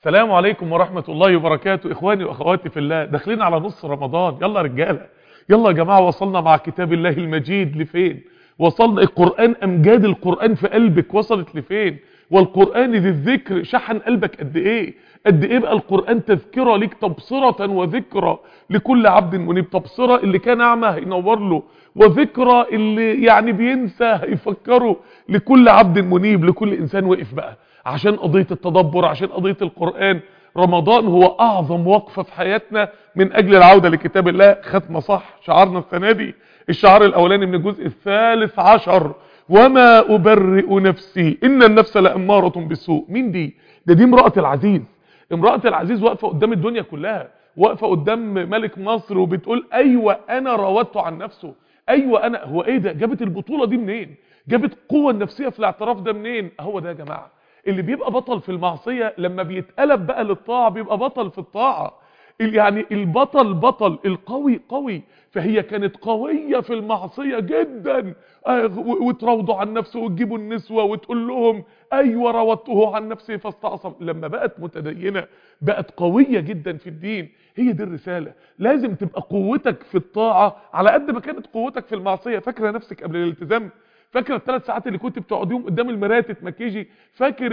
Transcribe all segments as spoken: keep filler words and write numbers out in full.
السلام عليكم ورحمة الله وبركاته. إخواني وأخواتي في الله، داخلين على نص رمضان. يلا يا رجالة، يلا يا جماعة. وصلنا مع كتاب الله المجيد لفين؟ وصلنا القرآن، أمجاد القرآن في قلبك وصلت لفين؟ والقرآن ذي الذكر شحن قلبك قد إيه؟ قد إيه بقى القرآن تذكرة ليك، تبصرة وذكرى لكل عبد منيب. تبصرة اللي كان أعمى هينور له، وذكرى اللي يعني بينسى هيفكره، لكل عبد منيب، لكل إنسان وقف بقى عشان قضية التدبر، عشان قضية القرآن. رمضان هو أعظم وقفة في حياتنا من أجل العودة لكتاب الله. ختمة صح شعارنا السنة دي، الشعار الأولاني من الجزء الثالث عشر: وما أبرئ نفسي إن النفس لأمارة بالسوء. مين دي؟ ده دي امرأة العزيز. امرأة العزيز واقفة قدام الدنيا كلها، واقفة قدام ملك مصر وبتقول أيوة أنا راودته عن نفسه، أيوة أنا. هو إيه ده؟ جابت البطولة دي منين؟ جابت قوة النفسية في الاعتراف ده منين؟ هو ده يا جماعة اللي بيبقى بطل في المعصية، لما بيتقلب بقى للطاعة بيبقى بطل في الطاعة. يعني البطل بطل، القوي قوي. فهي كانت قوية في المعصية جدا، وتراودوا عن نفسه وتجيبوا النسوة وتقول لهم ايوه راودته عن نفسه فاستعصم. لما بقت متدينة بقت قوية جدا في الدين. هي دي الرسالة. لازم تبقى قوتك في الطاعة على قد ما كانت قوتك في المعصية. فاكرة نفسك قبل الالتزام؟ فاكر الثلاث ساعات اللي كنت بتقعديهم قدام المرايه تتمكيجي؟ فاكر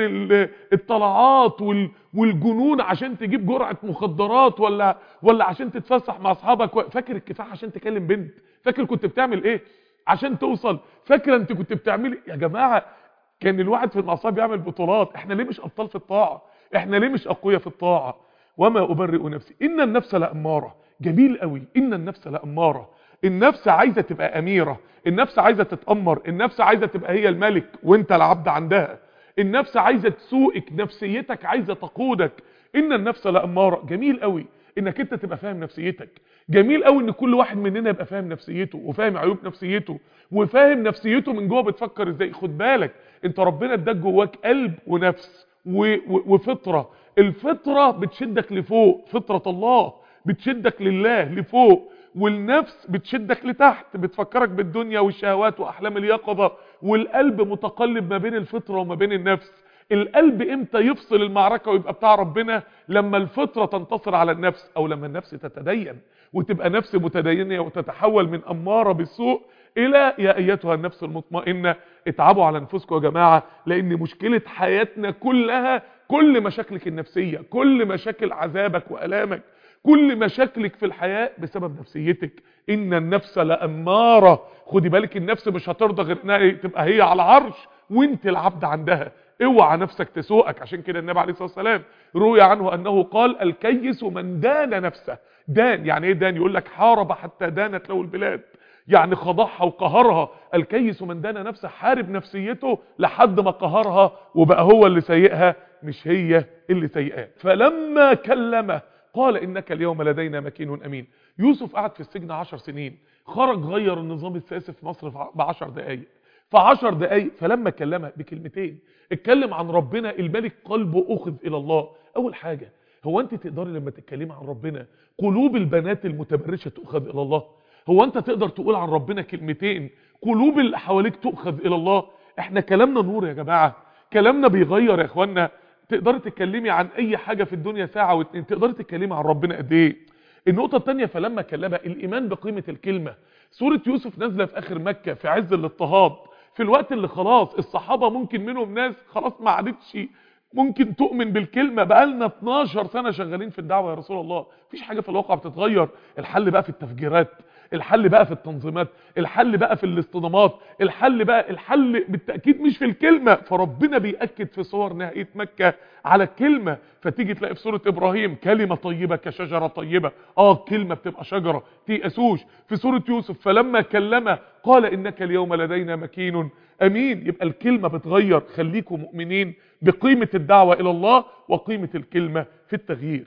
الطلعات والجنون عشان تجيب جرعه مخدرات، ولا ولا عشان تتفسح مع اصحابك؟ فاكر الكفاح عشان تكلم بنت؟ فاكر كنت بتعمل ايه عشان توصل؟ فاكره انت كنت بتعملي؟ يا جماعه كان الواحد في المعصيه بيعمل بطولات. احنا ليه مش ابطال في الطاعه؟ احنا ليه مش اقوياء في الطاعه؟ وما ابرئ نفسي ان النفس لاماره. جميل قوي، ان النفس لاماره. النفس عايزه تبقى اميره، النفس عايزه تتامر، النفس عايزه تبقى هي الملك وانت العبد عندها، النفس عايزه تسوقك، نفسيتك عايزه تقودك. ان النفس لاماره. جميل قوي انك انت تبقى فاهم نفسيتك. جميل قوي ان كل واحد مننا يبقى فاهم نفسيته، وفاهم عيوب نفسيته، وفاهم نفسيته من جوه بتفكر ازاي. خد بالك انت ربنا اداك جواك قلب ونفس و... و... وفطره. الفطره بتشدك لفوق، فطره الله بتشدك لله لفوق، والنفس بتشدك لتحت، بتفكرك بالدنيا والشهوات واحلام اليقظه. والقلب متقلب ما بين الفطره وما بين النفس. القلب امتى يفصل المعركه ويبقى بتاع ربنا؟ لما الفطره تنتصر على النفس، او لما النفس تتدين وتبقى نفس متدينه وتتحول من اماره بالسوء الى يا ايتها النفس المطمئنه. اتعبوا على انفسكم يا جماعه، لان مشكله حياتنا كلها كل مشاكلك النفسيه، كل مشاكل عذابك والامك، كل مشاكلك في الحياة بسبب نفسيتك. ان النفس لأمارة. خدي بالك النفس مش هترضى غير انها تبقى هي على العرش وانت العبد عندها. اوعى نفسك تسوقك. عشان كده النبي عليه الصلاة والسلام روي عنه انه قال: الكيس من دان نفسه. دان يعني ايه دان؟ يقول لك حارب حتى دانت له البلاد، يعني خضعها وقهرها. الكيس من دان نفسه، حارب نفسيته لحد ما قهرها وبقى هو اللي سيئها مش هي اللي سيئاه. فلما كلمه قال انك اليوم لدينا مكين امين. يوسف قعد في السجن عشر سنين، خرج غير النظام السياسي في مصر بعشر دقايق، في عشر دقايق. فلما كلمها بكلمتين، اتكلم عن ربنا، الملك قلبه اخذ الى الله. اول حاجة، هو انت تقدري لما تتكلمي عن ربنا قلوب البنات المتبرجة تؤخذ الى الله؟ هو انت تقدر تقول عن ربنا كلمتين قلوب اللي حواليك تؤخذ الى الله؟ احنا كلامنا نور يا جماعة، كلامنا بيغير يا اخوانا. تقدري تتكلمي عن اي حاجة في الدنيا ساعة واتنين، تقدري تتكلمي عن ربنا قد ايه؟ النقطة التانية، فلما كلمها، الايمان بقيمة الكلمة. سورة يوسف نازلة في اخر مكة في عز الاضطهاد، في الوقت اللي خلاص الصحابة ممكن منهم ناس خلاص ما عادتش ممكن تؤمن بالكلمة. بقالنا اتناشر سنة شغالين في الدعوة يا رسول الله، مفيش حاجة في الواقع بتتغير. الحل بقى في التفجيرات، الحل بقى في التنظيمات، الحل بقى في الاصطدامات، الحل بقى الحل بالتأكيد مش في الكلمة. فربنا بيأكد في صور نهاية مكة على الكلمة. فتيجي تلاقي في سورة إبراهيم كلمة طيبة كشجرة طيبة. اه كلمة بتبقى شجرة تيأسوش. في سورة يوسف فلما كلمه قال إنك اليوم لدينا مكين أمين. يبقى الكلمة بتغير. خليكم مؤمنين بقيمة الدعوة إلى الله وقيمة الكلمة في التغيير.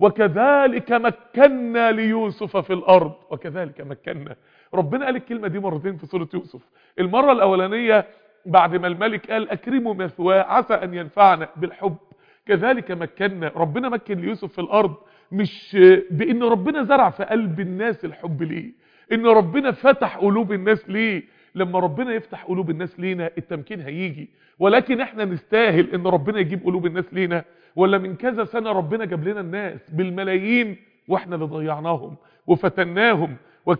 وكذلك مكنا ليوسف في الارض. وكذلك مكنا، ربنا قال الكلمة دي مرتين في سورة يوسف. المرة الاولانية بعد ما الملك قال اكرموا مثواه عسى ان ينفعنا بالحب. كذلك مكنا، ربنا مكن ليوسف في الارض مش بان ربنا زرع في قلب الناس الحب ليه، ان ربنا فتح قلوب الناس ليه. لما ربنا يفتح قلوب الناس لينا التمكين هيجي. ولكن احنا نستاهل ان ربنا يجيب قلوب الناس لينا؟ ولا من كذا سنة ربنا جاب لنا الناس بالملايين واحنا اللي ضيعناهم وفتناهم.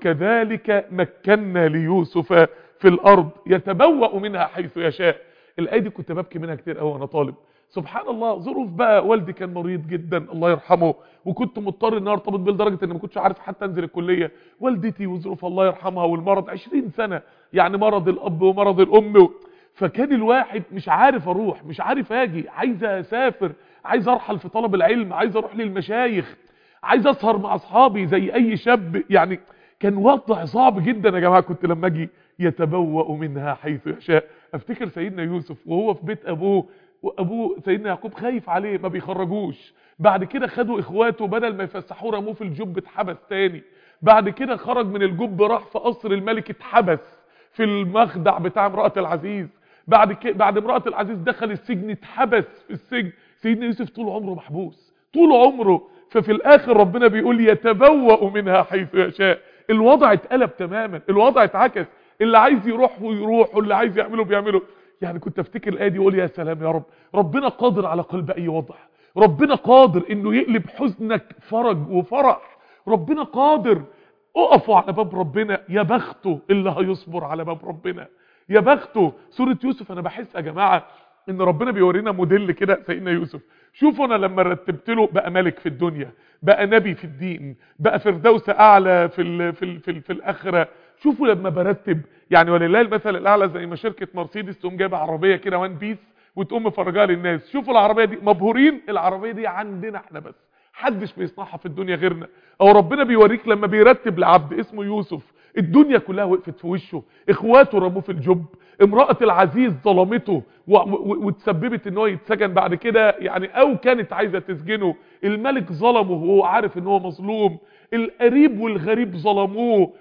وكذلك مكنا ليوسف في الارض يتبوأ منها حيث يشاء. الايه دي كنت ببكي منها كتير قوي وانا طالب. سبحان الله، ظروف بقى، والدي كان مريض جدا الله يرحمه، وكنت مضطر ان ارتبط بيه لدرجه ان ما كنتش عارف حتى انزل الكليه. والدتي وظروف الله يرحمها والمرض عشرين سنة، يعني مرض الاب ومرض الام. فكان الواحد مش عارف اروح، مش عارف اجي، عايز اسافر، عايز ارحل في طلب العلم، عايز اروح للمشايخ، عايز اسهر مع اصحابي زي اي شاب. يعني كان وضع صعب جدا يا جماعه. كنت لما اجي يتبوأ منها حيث يشاء. افتكر سيدنا يوسف وهو في بيت ابوه، وابوه سيدنا يعقوب خايف عليه ما بيخرجوش. بعد كده خدوا اخواته بدل ما يفسحوه رموه في الجب اتحبس تاني. بعد كده خرج من الجب راح في قصر الملك اتحبس في المخدع بتاع امرأة العزيز. بعد كده بعد امرأة العزيز دخل السجن اتحبس في السجن. سيدنا يوسف طول عمره محبوس طول عمره. ففي الاخر ربنا بيقول يتبوأ منها حيث يشاء. الوضع اتقلب تماما، الوضع اتعكس. اللي عايز يروح ويروح واللي عايز يعمله بيعمله. يعني كنت افتكر الايه دي واقول يا سلام يا رب، ربنا قادر على قلب اي وضع. ربنا قادر انه يقلب حزنك فرج وفرح. ربنا قادر. اقفوا على باب ربنا، يا بخته اللي هيصبر على باب ربنا، يا بخته. سورة يوسف انا بحس يا جماعة ان ربنا بيورينا موديل كده سيدنا يوسف. شوفوا انا لما رتبت له بقى ملك في الدنيا، بقى نبي في الدين، بقى فردوس اعلى في ال في ال في, ال في الاخره. شوفوا لما برتب، يعني ولله المثل الاعلى، زي ما شركه مرسيدس تقوم جايبه عربيه كده وان بيس وتقوم مفرجاها للناس. شوفوا العربيه دي مبهورين، العربيه دي عندنا احنا بس، حدش بيصنعها في الدنيا غيرنا. او ربنا بيوريك لما بيرتب لعبد اسمه يوسف، الدنيا كلها وقفت في وشه، اخواته رموه في الجب، امرأة العزيز ظلمته وتسببت ان هو يتسجن بعد كده، يعني او كانت عايزة تسجنه. الملك ظلمه وهو عارف ان هو مظلوم. القريب والغريب ظلموه.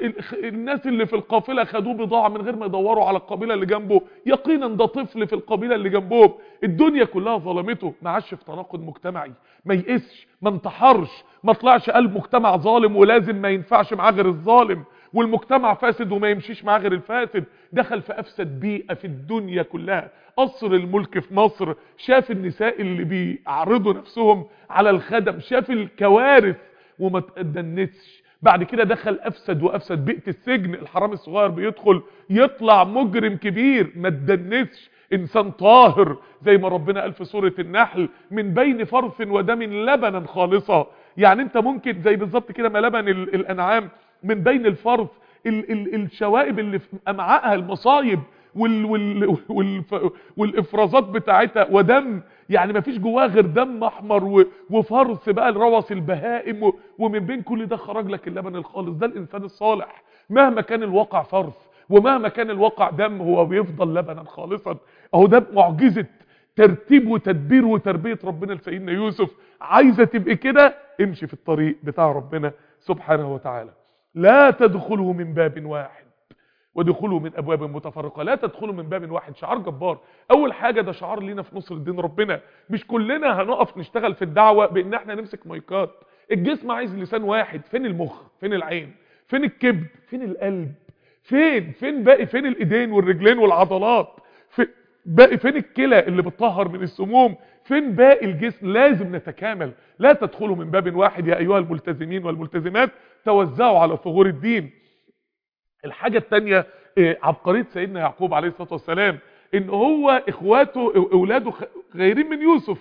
الناس اللي في القافلة خدوه بضاعة من غير ما يدوروا على القبيلة اللي جنبه، يقينا ده طفل في القبيلة اللي جنبهم. الدنيا كلها ظلمته. ما عاش في تناقض مجتمعي، ما يقسش، ما انتحرش، ما طلعش قلب مجتمع ظالم ولازم ما ينفعش معاه غير الظالم، والمجتمع فاسد وما يمشيش معاه غير الفاسد. دخل في افسد بيئة في الدنيا كلها. قصر الملك في مصر، شاف النساء اللي بيعرضوا نفسهم على الخدم، شاف الكوارث وما تدنسش. بعد كده دخل افسد وافسد بيئة السجن، الحرام الصغير بيدخل يطلع مجرم كبير، ما تدنسش، انسان طاهر زي ما ربنا قال في سورة النحل من بين فرث ودم لبنا خالصا. يعني انت ممكن زي بالظبط كده ما لبن الانعام من بين الفرث، ال ال الشوائب اللي في امعائها المصايب وال وال وال والافرازات بتاعتها ودم، يعني ما فيش جواها غير دم احمر وفرث بقى الروث البهائم، ومن بين كل ده خرج لك اللبن الخالص. ده الانسان الصالح، مهما كان الواقع فرث ومهما كان الواقع دم هو بيفضل لبنا خالصا. اهو ده معجزة ترتيب وتدبير وتربية ربنا لسيدنا يوسف. عايزة تبقى كده، امشي في الطريق بتاع ربنا سبحانه وتعالى. لا تدخلوا من باب واحد ودخلوا من ابواب متفرقه. لا تدخلوا من باب واحد، شعار جبار. اول حاجه ده شعار لينا في نصر الدين ربنا. مش كلنا هنقف نشتغل في الدعوه بان احنا نمسك مايكات. الجسم عايز لسان واحد. فين المخ؟ فين العين؟ فين الكبد؟ فين القلب؟ فين فين باقي؟ فين الايدين والرجلين والعضلات؟ في باقي فين الكلى اللي بتطهر من السموم؟ فين باقي الجسم؟ لازم نتكامل. لا تدخلوا من باب واحد يا ايها الملتزمين والملتزمات، توزعوا على ثغور الدين. الحاجة التانية عبقرية سيدنا يعقوب عليه الصلاة والسلام، ان هو اخواته اولاده غيرين من يوسف،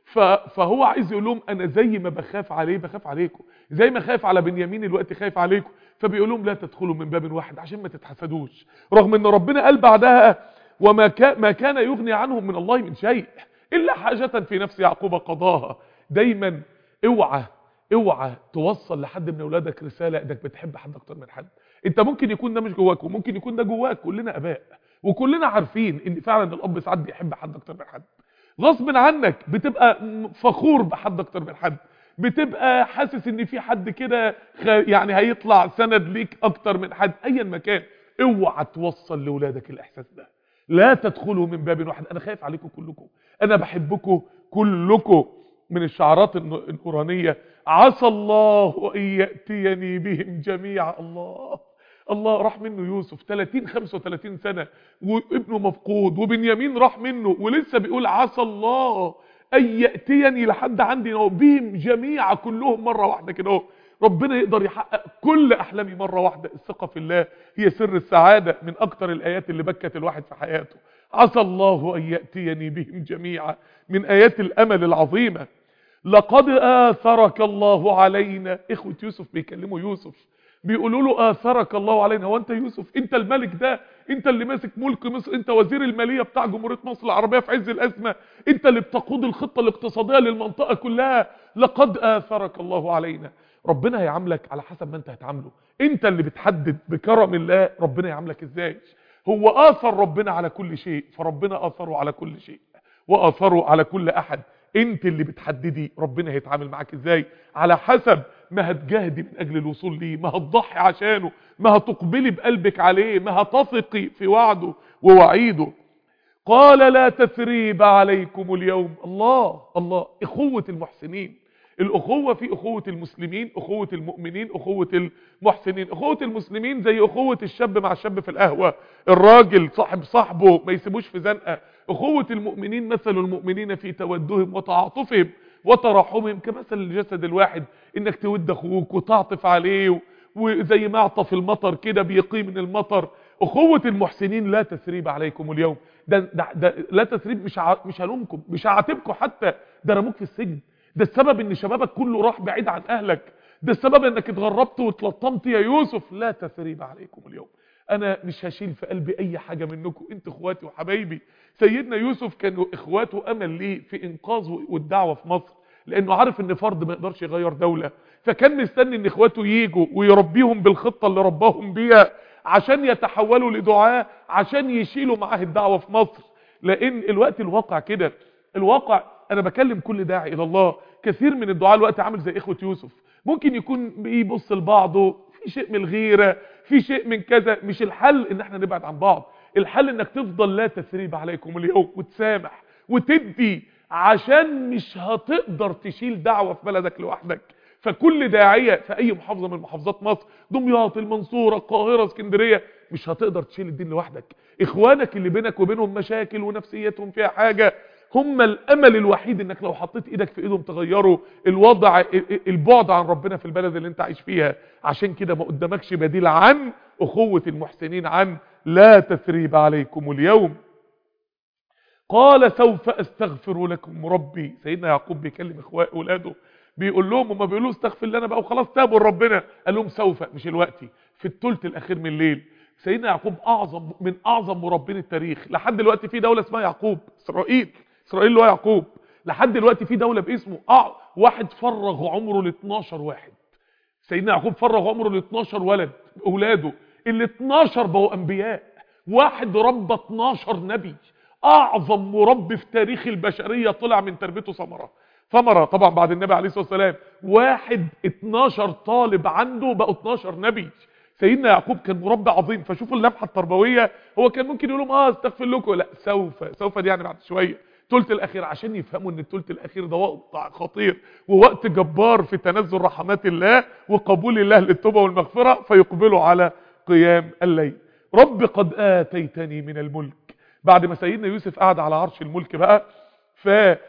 فهو عايز يقول لهم انا زي ما بخاف عليه بخاف عليكم، زي ما خايف على بنيامين الوقت خايف عليكم. فبيقول لهم لا تدخلوا من باب واحد عشان ما تتحسدوش، رغم ان ربنا قال بعدها وما كان ما كان يغني عنهم من الله من شيء الا حاجة في نفس يعقوب قضاها. دايما اوعى اوعى توصل لحد من اولادك رسالة انك بتحب حد اكتر من حد. انت ممكن يكون ده مش جواك وممكن يكون ده جواك. كلنا اباء وكلنا عارفين ان فعلا الاب ساعات بيحب حد اكتر من حد. غصب عنك بتبقى فخور بحد اكتر من حد، بتبقى حاسس ان في حد كده يعني هيطلع سند ليك اكتر من حد. ايا مكان اوعى توصل لاولادك الاحساس ده. لا تدخلوا من باب واحد. انا خايف عليكم كلكم، انا بحبكم كلكم. من الشعارات القرآنية عسى الله ان ياتيني بهم جميعا. الله الله راح منه يوسف ثلاثين خمسة وثلاثين سنة وابنه مفقود، وبنيامين راح منه ولسه بيقول عسى الله ان ياتيني لحد عندي اهو بهم جميعا كلهم مره واحده كده اهو. ربنا يقدر يحقق كل احلامي مره واحده. الثقه في الله هي سر السعاده، من اكتر الايات اللي بكت الواحد في حياته. عسى الله ان ياتيني بهم جميعا، من ايات الامل العظيمه. لقد آثرك الله علينا. اخوة يوسف بيكلموا يوسف بيقولوا له آثرك الله علينا. هو انت يوسف انت الملك ده، انت اللي ماسك ملك مصر، انت وزير المالية بتاع جمهورية مصر العربية في عز الأزمة، انت اللي بتقود الخطة الاقتصادية للمنطقة كلها. لقد آثرك الله علينا. ربنا هيعاملك على حسب ما انت هتعامله. انت اللي بتحدد بكرم الله ربنا يعاملك ازاي. هو آثر ربنا على كل شيء، فربنا آثره على كل شيء وآثره على كل أحد. انت اللي بتحددي ربنا هيتعامل معاك ازاي، على حسب ما هتجاهدي من اجل الوصول ليه، ما هتضحي عشانه، ما هتقبلي بقلبك عليه، ما هتثقي في وعده ووعيده. قال لا تثريب عليكم اليوم. الله الله، اخوة المحسنين. الاخوة في اخوة المسلمين، اخوة المؤمنين، اخوة المحسنين. اخوة المسلمين زي اخوة الشاب مع الشاب في القهوة، الراجل صاحب صاحبه ما يسيبوش في زنقة. اخوة المؤمنين مثل المؤمنين في تودهم وتعاطفهم وتراحمهم كمثل الجسد الواحد، انك تود اخوك وتعطف عليه، وزي ما اعطف المطر كده بيقي من المطر. اخوة المحسنين لا تثريب عليكم اليوم. ده, ده, ده لا تثريب، مش ع... مش هلومكم، مش هعاتبكم حتى، ده رموك في السجن. ده السبب ان شبابك كله راح بعيد عن اهلك، ده السبب انك اتغربت واتلطمت يا يوسف. لا تثريب عليكم اليوم. انا مش هشيل في قلبي اي حاجة منكم، انتوا اخواتي وحبايبي. سيدنا يوسف كانوا اخواته امل ليه في انقاذه والدعوة في مصر، لانه عارف ان فرد ما يقدرش يغير دولة، فكان مستني ان اخواته ييجوا ويربيهم بالخطة اللي رباهم بيها عشان يتحولوا لدعاة، عشان يشيلوا معاه الدعوة في مصر. لان الوقت الواقع كده، الواقع انا بكلم كل داعي الى الله، كثير من الدعاء الوقت عامل زي اخوة يوسف، ممكن يكون بيبص لبعضه في شيء من الغيرة، في شيء من كذا. مش الحل ان احنا نبعد عن بعض، الحل انك تفضل لا تثريب عليكم اليوم، وتسامح وتدي، عشان مش هتقدر تشيل دعوة في بلدك لوحدك. فكل داعية في اي محافظة من محافظات مصر، دمياط، المنصورة، القاهرة، اسكندرية، مش هتقدر تشيل الدين لوحدك. اخوانك اللي بينك وبينهم مشاكل ونفسيتهم فيها حاجة، هم الامل الوحيد انك لو حطيت ايدك في ايدهم تغيروا الوضع، البعد عن ربنا في البلد اللي انت عايش فيها. عشان كده ما قدامكش بديل عن اخوة المحسنين، عن لا تثريب عليكم اليوم. قال سوف استغفر لكم ربي. سيدنا يعقوب بيكلم اخوات اولاده، بيقول لهم، وما بيقولوا استغفر لنا بقى وخلاص تابوا لربنا، قال لهم سوف، مش الوقت، في الثلث الاخير من الليل. سيدنا يعقوب اعظم من اعظم مربين التاريخ. لحد دلوقتي في دولة اسمها يعقوب، اسرائيل، اسرائيل اللي هو يعقوب. لحد دلوقتي في دولة باسمه. أع... واحد فرغ عمره ل اتناشر واحد. سيدنا يعقوب فرغ عمره ل اتناشر ولد، اولاده ال اتناشر بقوا انبياء. واحد ربى اتناشر نبي. اعظم مربي في تاريخ البشرية طلع من تربيته ثمرة، ثمرة طبعا بعد النبي عليه الصلاة والسلام. واحد اتناشر طالب عنده بقوا اتناشر نبي. سيدنا يعقوب كان مربي عظيم. فشوفوا اللمحة التربوية، هو كان ممكن يقول لهم اه استغفر لكم، لا سوف، سوف دي يعني بعد شوية، الثلث الاخير، عشان يفهموا ان الثلث الاخير ده وقت خطير ووقت جبار في تنزل رحمات الله وقبول الله للتوبة والمغفرة، فيقبلوا على قيام الليل. رب قد آتيتني من الملك. بعد ما سيدنا يوسف قعد على عرش الملك بقى، ف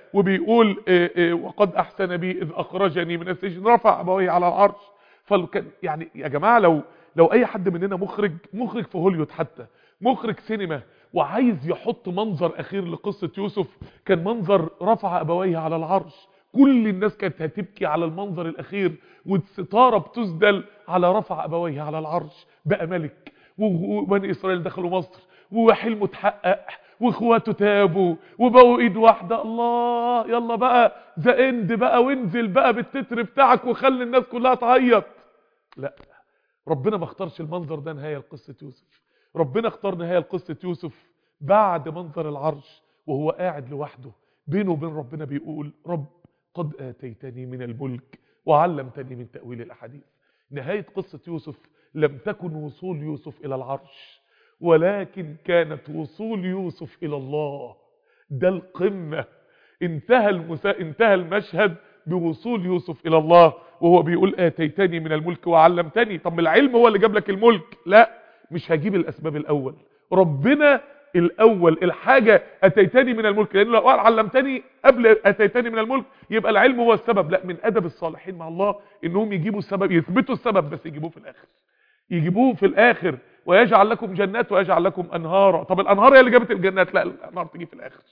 وبيقول اه اه وقد احسن بي اذ اخرجني من السجن رفع ابويه على العرش. فكان يعني يا جماعه، لو لو اي حد مننا مخرج مخرج في هوليوود، حتى مخرج سينما، وعايز يحط منظر اخير لقصة يوسف، كان منظر رفع ابويه على العرش. كل الناس كانت هتبكي على المنظر الاخير، والستارة بتسدل على رفع ابويه على العرش. بقى ملك، وبني اسرائيل دخلوا مصر، وحلمه اتحقق، واخواته تابوا وبقوا ايد واحدة. الله، يلا بقى ذا اند بقى، وانزل بقى بالتتر بتاعك وخلي الناس كلها تعيط. لا، ربنا ما اختارش المنظر ده نهاية لقصة يوسف. ربنا اختار نهاية لقصة يوسف بعد منظر العرش، وهو قاعد لوحده بينه وبين ربنا بيقول رب قد آتيتني من الملك وعلمتني من تأويل الأحاديث. نهاية قصة يوسف لم تكن وصول يوسف إلى العرش، ولكن كانت وصول يوسف إلى الله. ده القمة. انتهى, المسا... انتهى المشهد بوصول يوسف إلى الله، وهو بيقول آتيتني من الملك وعلمتني. طب العلم هو اللي جاب لك الملك؟ لا، مش هجيب الأسباب الأول. ربنا الاول الحاجة اتيتني من الملك، لان لو قال علمتني قبل اتيتني من الملك يبقى العلم هو السبب. لا، من ادب الصالحين مع الله انهم يجيبوا السبب، يثبتوا السبب بس يجيبوه في الاخر، يجيبوه في الاخر. ويجعل لكم جنات ويجعل لكم انهارا. طب الانهار هي اللي جابت الجنات؟ لا، الانهار تيجي في الاخر.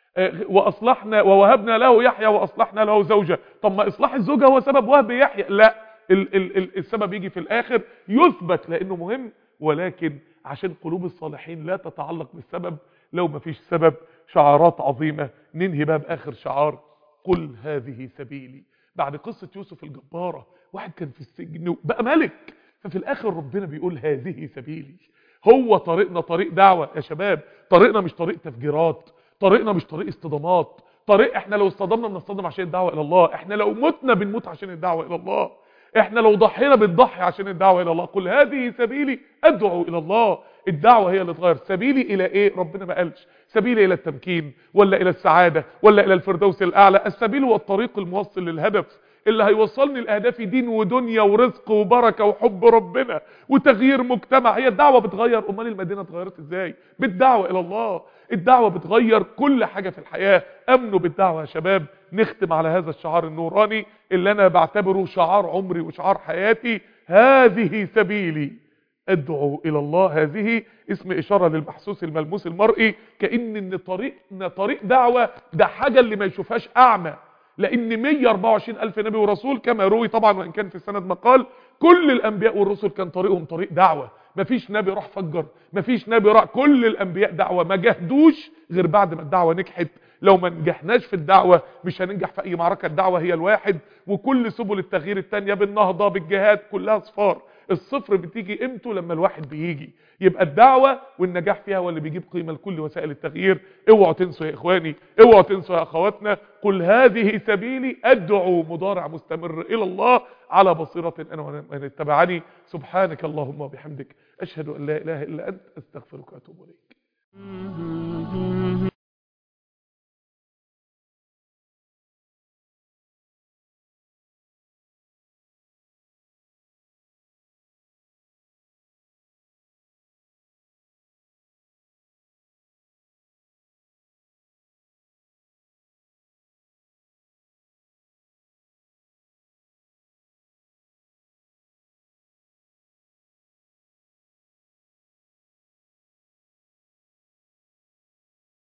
واصلحنا ووهبنا له يحيى واصلحنا له زوجه. طب ما اصلاح الزوجه هو سبب وهب يحيى؟ لا، ال ال ال السبب يجي في الاخر، يثبت لانه مهم. ولكن عشان قلوب الصالحين لا تتعلق بالسبب، لو ما فيش سبب. شعارات عظيمة. ننهي بقى باخر شعار: قل هذه سبيلي. بعد قصة يوسف الجبارة، واحد كان في السجن بقى ملك، ففي الاخر ربنا بيقول هذه سبيلي. هو طريقنا طريق دعوة يا شباب. طريقنا مش طريق تفجيرات، طريقنا مش طريق اصطدامات. طريق احنا لو اصطدمنا بنصطدم عشان الدعوة الى الله، احنا لو متنا بنموت عشان الدعوة الى الله، احنا لو ضحينا بنضحي عشان الدعوة الى الله. قل هذه سبيلي ادعو الى الله. الدعوة هي اللي تغير. سبيلي الى ايه؟ ربنا ما قالش. سبيلي الى التمكين ولا الى السعادة ولا الى الفردوس الاعلى. السبيل هو الطريق الموصل للهدف اللي هيوصلني لاهدافي، دين ودنيا ورزق وبركة وحب ربنا وتغيير مجتمع. هي الدعوة بتغير. امال المدينة اتغيرت ازاي؟ بالدعوة الى الله. الدعوة بتغير كل حاجة في الحياة. امنوا بالدعوة يا شباب. نختم على هذا الشعار النوراني اللي انا بعتبره شعار عمري وشعار حياتي: هذه سبيلي ادعو الى الله. هذه اسم اشارة للمحسوس الملموس المرئي، كأن ان طريقنا طريق دعوة ده حاجة اللي ما يشوفهاش اعمى. لان مية واربعة وعشرين الف نبي ورسول كما روي طبعا، وان كان في السند مقال، كل الانبياء والرسل كان طريقهم طريق دعوة. مفيش نبي راح فجر، مفيش نبي راح. كل الانبياء دعوة، ما جهدوش غير بعد ما الدعوة نجحت. لو ما نجحناش في الدعوة مش هننجح في اي معركة. الدعوة هي الواحد، وكل سبل التغيير التانية بالنهضة بالجهاد كلها صفار. الصفر بتيجي قيمته لما الواحد بيجي. يبقى الدعوة والنجاح فيها هو اللي بيجيب قيمة لكل وسائل التغيير. اوعوا تنسوا يا اخواني، اوعوا تنسوا يا اخواتنا. قل هذه سبيلي ادعو مضارع مستمر الى الله على بصيرة انا ومن اتبعني. سبحانك اللهم وبحمدك اشهد ان لا اله الا انت استغفرك واتوب اليك.